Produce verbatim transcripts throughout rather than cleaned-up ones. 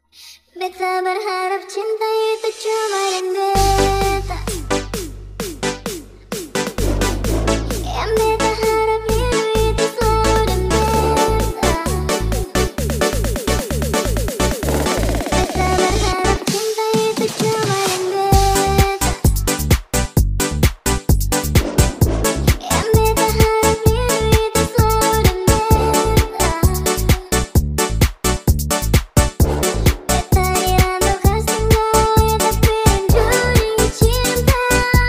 Beta berharap cinta itu cuma yang beta, yang beta harap hidup itu selalu dan beta. Beta berharap cinta itu cuma yang beta, yang beta harap hidup itu selalu dan beta. Beta dirantau kasih mulai tapi mencuri cinta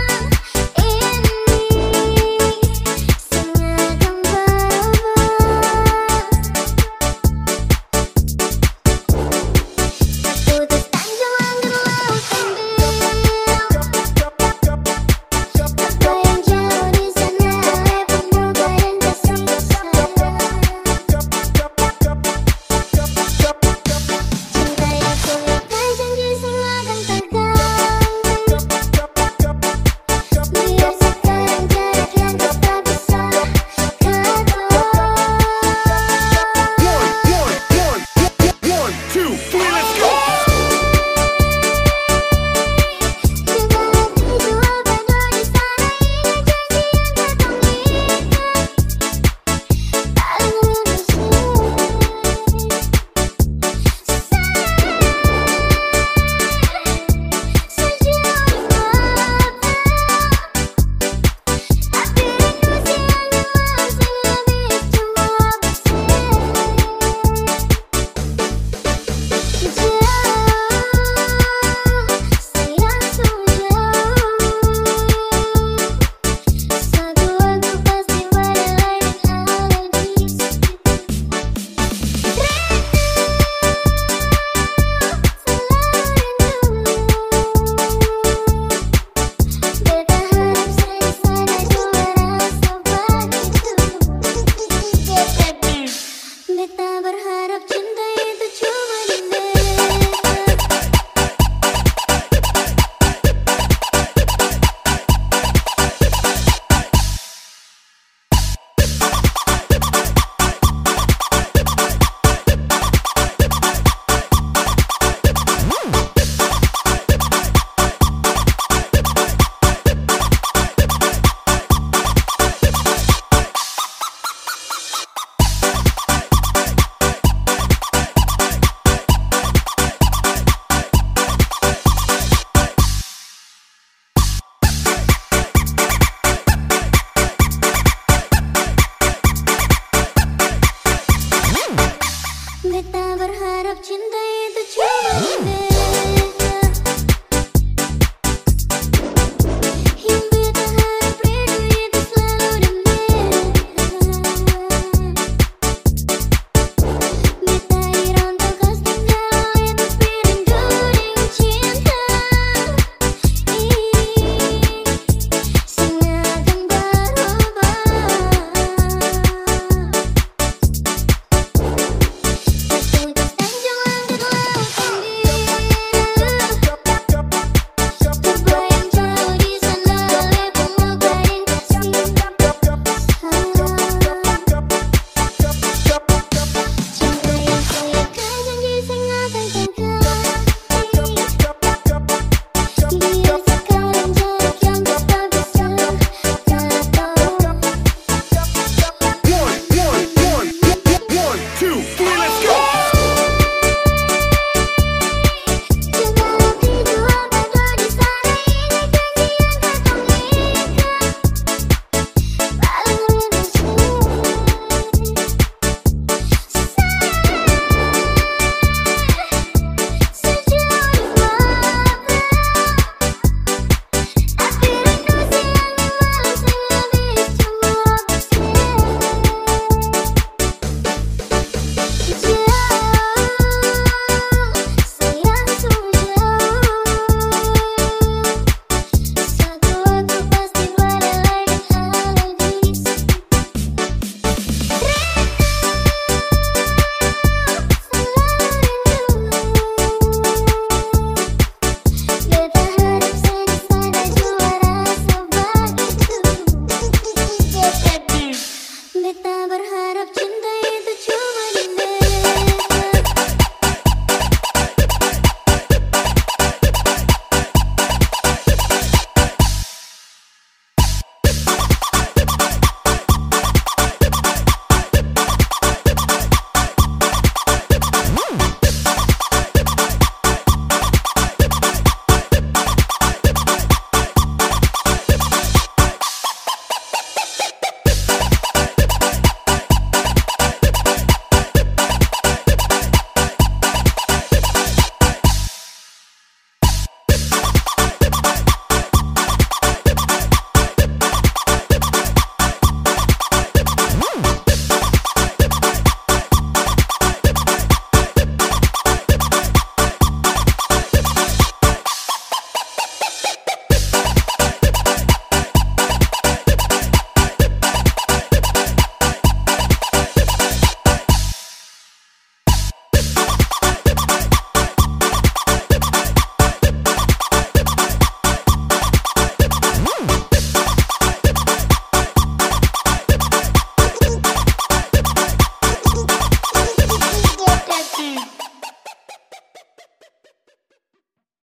ini sangat berubah. Terputus tanjung langit lautan biru, apa yang jauh di sana oleh pemuda dan kasih sayang. Cinta yang kulihat janji semua akan tergantung. Biar sekarang jarak yang kita bisa kagum. One, one, one, one, one, two, three.